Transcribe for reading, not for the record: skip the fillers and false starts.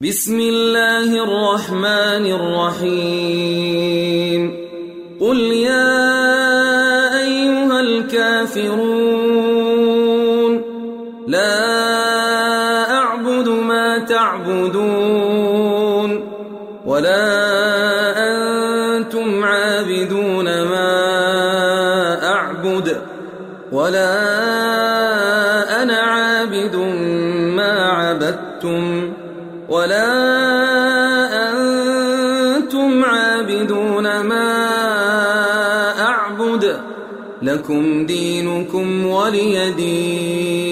بسم الله الرحمن الرحيم قل يا أيها الكافرون لا أعبد ما تعبدون ولا أنتم عابدون ما أعبد ولا أنا عابد ما عبدتم ولا أنتم عابدون ما أعبد لكم دينكم ولي دين.